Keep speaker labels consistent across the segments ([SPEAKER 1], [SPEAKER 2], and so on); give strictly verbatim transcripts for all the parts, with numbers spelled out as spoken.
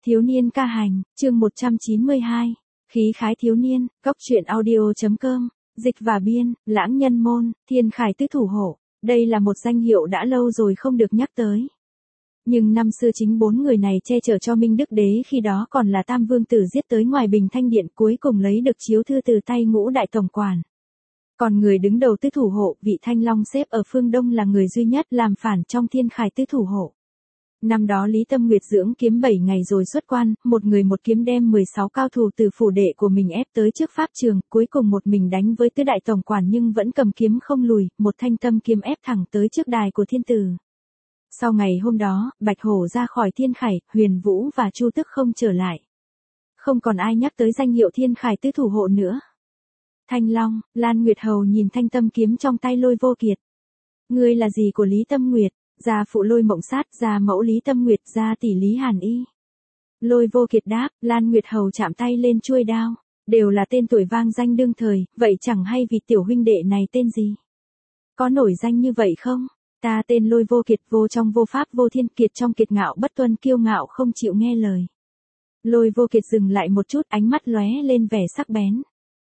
[SPEAKER 1] Thiếu niên ca hành, chương một trăm chín mươi hai. Khí khái thiếu niên, góc truyện audio.com, dịch và biên, lãng nhân môn, thiên khải tứ thủ hộ. Đây là một danh hiệu đã lâu rồi không được nhắc tới. Nhưng năm xưa chính bốn người này che chở cho Minh Đức Đế khi đó còn là Tam Vương Tử giết tới ngoài Bình Thanh Điện, cuối cùng lấy được chiếu thư từ tay Ngũ Đại Tổng Quản. Còn người đứng đầu tứ thủ hộ, vị Thanh Long xếp ở phương Đông, là người duy nhất làm phản trong thiên khải tứ thủ hộ. Năm đó Lý Tâm Nguyệt dưỡng kiếm bảy ngày rồi xuất quan, một người một kiếm đem mười sáu cao thủ từ phủ đệ của mình ép tới trước pháp trường, cuối cùng một mình đánh với tứ đại tổng quản nhưng vẫn cầm kiếm không lùi, một thanh tâm kiếm ép thẳng tới trước đài của thiên tử. Sau ngày hôm đó, Bạch Hổ ra khỏi thiên khải, Huyền Vũ và Chu Tức không trở lại. Không còn ai nhắc tới danh hiệu thiên khải tứ thủ hộ nữa. Thanh Long, Lan Nguyệt Hầu nhìn thanh tâm kiếm trong tay Lôi Vô Kiệt. Ngươi là gì của Lý Tâm Nguyệt? Gia phụ Lôi Mộng Sát, gia mẫu Lý Tâm Nguyệt, gia tỷ Lý Hàn Y. Lôi Vô Kiệt đáp, Lan Nguyệt Hầu chạm tay lên chuôi đao. Đều là tên tuổi vang danh đương thời, vậy chẳng hay vì tiểu huynh đệ này tên gì? Có nổi danh như vậy không? Ta tên Lôi Vô Kiệt, vô trong vô pháp vô thiên, kiệt trong kiệt ngạo bất tuân, kiêu ngạo không chịu nghe lời. Lôi Vô Kiệt dừng lại một chút, ánh mắt lóe lên vẻ sắc bén.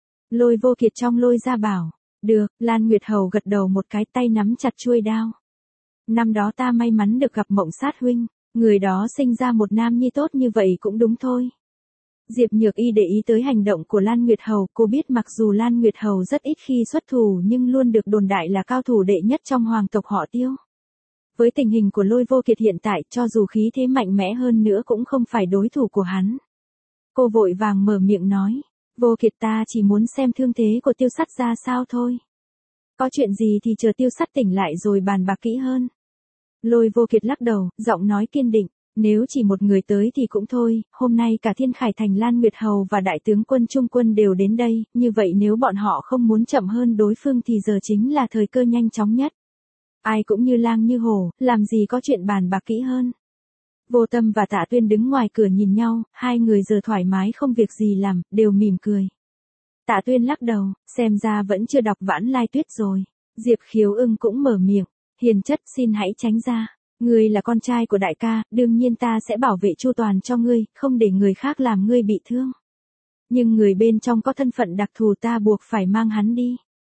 [SPEAKER 1] Lôi Vô Kiệt trong lôi ra bảo, được. Lan Nguyệt Hầu gật đầu một cái, tay nắm chặt chuôi đao. Năm đó ta may mắn được gặp Mộng Sát huynh, người đó sinh ra một nam nhi tốt như vậy cũng đúng thôi. Diệp Nhược Y để ý tới hành động của Lan Nguyệt Hầu, cô biết mặc dù Lan Nguyệt Hầu rất ít khi xuất thủ nhưng luôn được đồn đại là cao thủ đệ nhất trong hoàng tộc họ Tiêu. Với tình hình của Lôi Vô Kiệt hiện tại, cho dù khí thế mạnh mẽ hơn nữa cũng không phải đối thủ của hắn. Cô vội vàng mở miệng nói, Vô Kiệt, ta chỉ muốn xem thương thế của Tiêu Sắt ra sao thôi. Có chuyện gì thì chờ Tiêu Sắt tỉnh lại rồi bàn bạc kỹ hơn. Lôi Vô Kiệt lắc đầu, giọng nói kiên định, nếu chỉ một người tới thì cũng thôi, hôm nay cả Thiên Khải Thành Lan Nguyệt Hầu và Đại tướng quân Trung Quân đều đến đây, như vậy nếu bọn họ không muốn chậm hơn đối phương thì giờ chính là thời cơ nhanh chóng nhất. Ai cũng như lang như hổ, làm gì có chuyện bàn bạc kỹ hơn. Vô Tâm và Tạ Tuyên đứng ngoài cửa nhìn nhau, hai người giờ thoải mái không việc gì làm, đều mỉm cười. Tạ Tuyên lắc đầu, xem ra vẫn chưa đọc Vãn Lai Tuyết rồi. Diệp Khiếu Ưng cũng mở miệng, hiền chất xin hãy tránh ra. Ngươi là con trai của đại ca, đương nhiên ta sẽ bảo vệ chu toàn cho ngươi, không để người khác làm ngươi bị thương. Nhưng người bên trong có thân phận đặc thù, ta buộc phải mang hắn đi.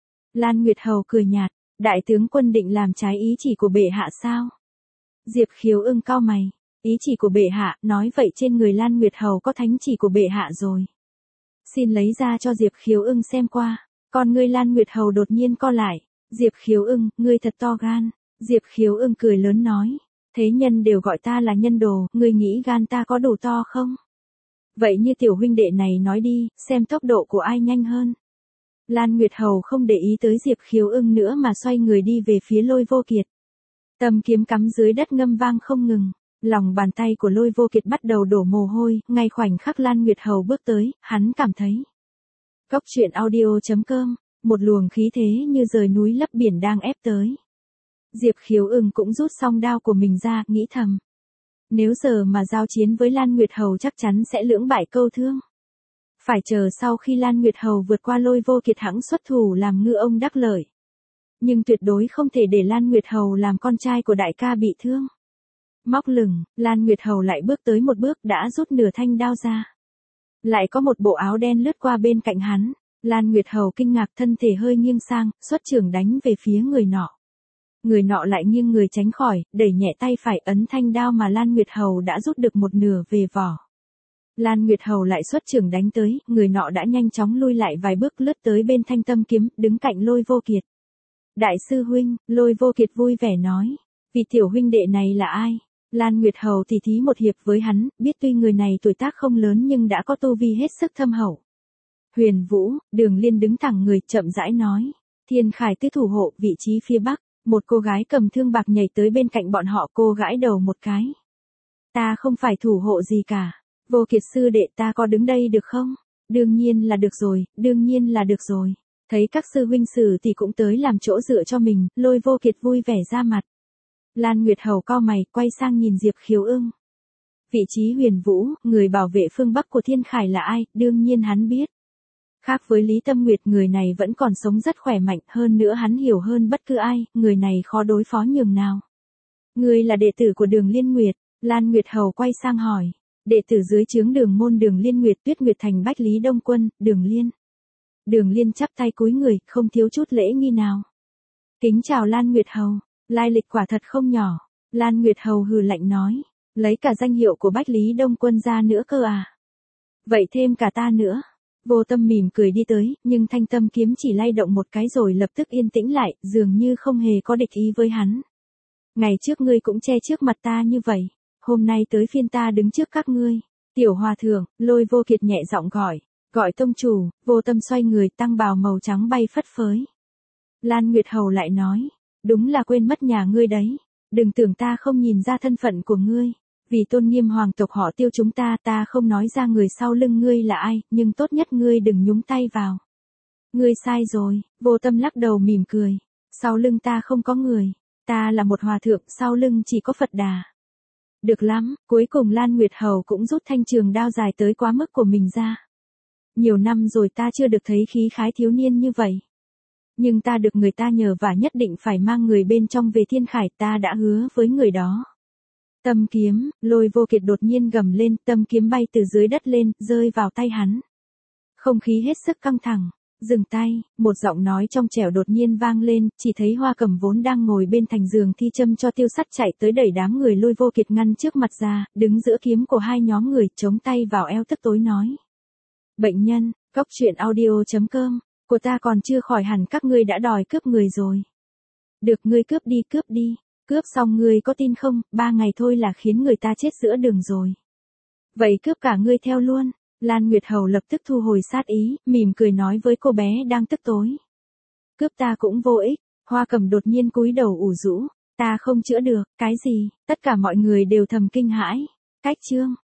[SPEAKER 1] Lan Nguyệt Hầu cười nhạt, đại tướng quân định làm trái ý chỉ của bệ hạ sao? Diệp Khiếu Ưng cau mày, ý chỉ của bệ hạ, nói vậy trên người Lan Nguyệt Hầu có thánh chỉ của bệ hạ rồi. Xin lấy ra cho Diệp Khiếu Ưng xem qua. Còn ngươi Lan Nguyệt Hầu đột nhiên co lại. Diệp Khiếu Ưng, ngươi thật to gan. Diệp Khiếu Ưng cười lớn nói, thế nhân đều gọi ta là nhân đồ, ngươi nghĩ gan ta có đủ to không? Vậy như tiểu huynh đệ này nói đi, xem tốc độ của ai nhanh hơn. Lan Nguyệt Hầu không để ý tới Diệp Khiếu Ưng nữa mà xoay người đi về phía Lôi Vô Kiệt. Tâm kiếm cắm dưới đất ngâm vang không ngừng. Lòng bàn tay của Lôi Vô Kiệt bắt đầu đổ mồ hôi, ngay khoảnh khắc Lan Nguyệt Hầu bước tới, hắn cảm thấy. Góc truyện audio.com, một luồng khí thế như rời núi lấp biển đang ép tới. Diệp Khiếu Ưng cũng rút xong đao của mình ra, nghĩ thầm. Nếu giờ mà giao chiến với Lan Nguyệt Hầu chắc chắn sẽ lưỡng bại câu thương. Phải chờ sau khi Lan Nguyệt Hầu vượt qua Lôi Vô Kiệt hãng xuất thủ làm ngư ông đắc lợi. Nhưng tuyệt đối không thể để Lan Nguyệt Hầu làm con trai của đại ca bị thương. Móc lửng, Lan Nguyệt Hầu lại bước tới một bước, đã rút nửa thanh đao ra. Lại có một bộ áo đen lướt qua bên cạnh hắn. Lan Nguyệt Hầu kinh ngạc, thân thể hơi nghiêng sang, xuất chưởng đánh về phía người nọ. Người nọ lại nghiêng người tránh khỏi, đẩy nhẹ tay phải, ấn thanh đao mà Lan Nguyệt Hầu đã rút được một nửa về vỏ. Lan Nguyệt Hầu lại xuất chưởng đánh tới, người nọ đã nhanh chóng lui lại vài bước, lướt tới bên thanh tâm kiếm, đứng cạnh Lôi Vô Kiệt. Đại sư huynh, Lôi Vô Kiệt vui vẻ nói, vì tiểu huynh đệ này là ai? Lan Nguyệt Hầu thì thí một hiệp với hắn, biết tuy người này tuổi tác không lớn nhưng đã có tu vi hết sức thâm hậu. Huyền Vũ, Đường Liên đứng thẳng người, chậm rãi nói, Thiên Khải tứ thủ hộ, vị trí phía bắc. Một cô gái cầm thương bạc nhảy tới bên cạnh bọn họ, cô gãi đầu một cái. Ta không phải thủ hộ gì cả. Vô Kiệt sư đệ, ta có đứng đây được không? Đương nhiên là được rồi, đương nhiên là được rồi. Thấy các sư huynh sử thì cũng tới làm chỗ dựa cho mình, Lôi Vô Kiệt vui vẻ ra mặt. Lan Nguyệt Hầu cau mày, quay sang nhìn Diệp Khiếu Ưng. Vị trí Huyền Vũ, người bảo vệ phương Bắc của Thiên Khải là ai, đương nhiên hắn biết. Khác với Lý Tâm Nguyệt, người này vẫn còn sống rất khỏe mạnh, hơn nữa hắn hiểu hơn bất cứ ai, người này khó đối phó nhường nào. Người là đệ tử của Đường Liên Nguyệt, Lan Nguyệt Hầu quay sang hỏi. Đệ tử dưới trướng Đường Môn Đường Liên Nguyệt Tuyết Nguyệt thành Bách Lý Đông Quân, Đường Liên. Đường Liên chắp tay cúi người, không thiếu chút lễ nghi nào. Kính chào Lan Nguyệt Hầu, lai lịch quả thật không nhỏ. Lan Nguyệt Hầu hừ lạnh nói, lấy cả danh hiệu của Bách Lý Đông Quân ra nữa cơ à? Vậy thêm cả ta nữa. Vô Tâm mỉm cười đi tới, nhưng thanh tâm kiếm chỉ lay động một cái rồi lập tức yên tĩnh lại, dường như không hề có địch ý với hắn. Ngày trước ngươi cũng che trước mặt ta như vậy, hôm nay tới phiên ta đứng trước các ngươi. Tiểu hòa thượng, Lôi Vô Kiệt nhẹ giọng gọi, gọi tông chủ. Vô Tâm xoay người, tăng bào màu trắng bay phất phới. Lan Nguyệt Hầu lại nói, đúng là quên mất nhà ngươi đấy, đừng tưởng ta không nhìn ra thân phận của ngươi. Vì tôn nghiêm hoàng tộc họ Tiêu chúng ta, ta không nói ra người sau lưng ngươi là ai, nhưng tốt nhất ngươi đừng nhúng tay vào. Ngươi sai rồi. Vô Tâm lắc đầu mỉm cười. Sau lưng ta không có người, ta là một hòa thượng, sau lưng chỉ có Phật Đà. Được lắm, cuối cùng Lan Nguyệt Hầu cũng rút thanh trường đao dài tới quá mức của mình ra. Nhiều năm rồi ta chưa được thấy khí khái thiếu niên như vậy. Nhưng ta được người ta nhờ và nhất định phải mang người bên trong về Thiên Khải, ta đã hứa với người đó. Tâm kiếm. Lôi Vô Kiệt đột nhiên gầm lên, tâm kiếm bay từ dưới đất lên, rơi vào tay hắn. Không khí hết sức căng thẳng. Dừng tay, một giọng nói trong trẻo đột nhiên vang lên, chỉ thấy Hoa Cẩm vốn đang ngồi bên thành giường thi châm cho Tiêu Sắt chạy tới đẩy đám người Lôi Vô Kiệt ngăn trước mặt ra, đứng giữa kiếm của hai nhóm người, chống tay vào eo tức tối nói. Bệnh nhân, cóc truyện audio chấm com, của ta còn chưa khỏi hẳn các ngươi đã đòi cướp người rồi. Được, ngươi cướp đi, cướp đi. Cướp xong ngươi có tin không, ba ngày thôi là khiến người ta chết giữa đường rồi. Vậy cướp cả ngươi theo luôn. Lan Nguyệt Hầu lập tức thu hồi sát ý, mỉm cười nói với cô bé đang tức tối. Cướp ta cũng vô ích. Hoa Cẩm đột nhiên cúi đầu ủ rũ. Ta không chữa được. Cái gì? Tất cả mọi người đều thầm kinh hãi. Cách chương.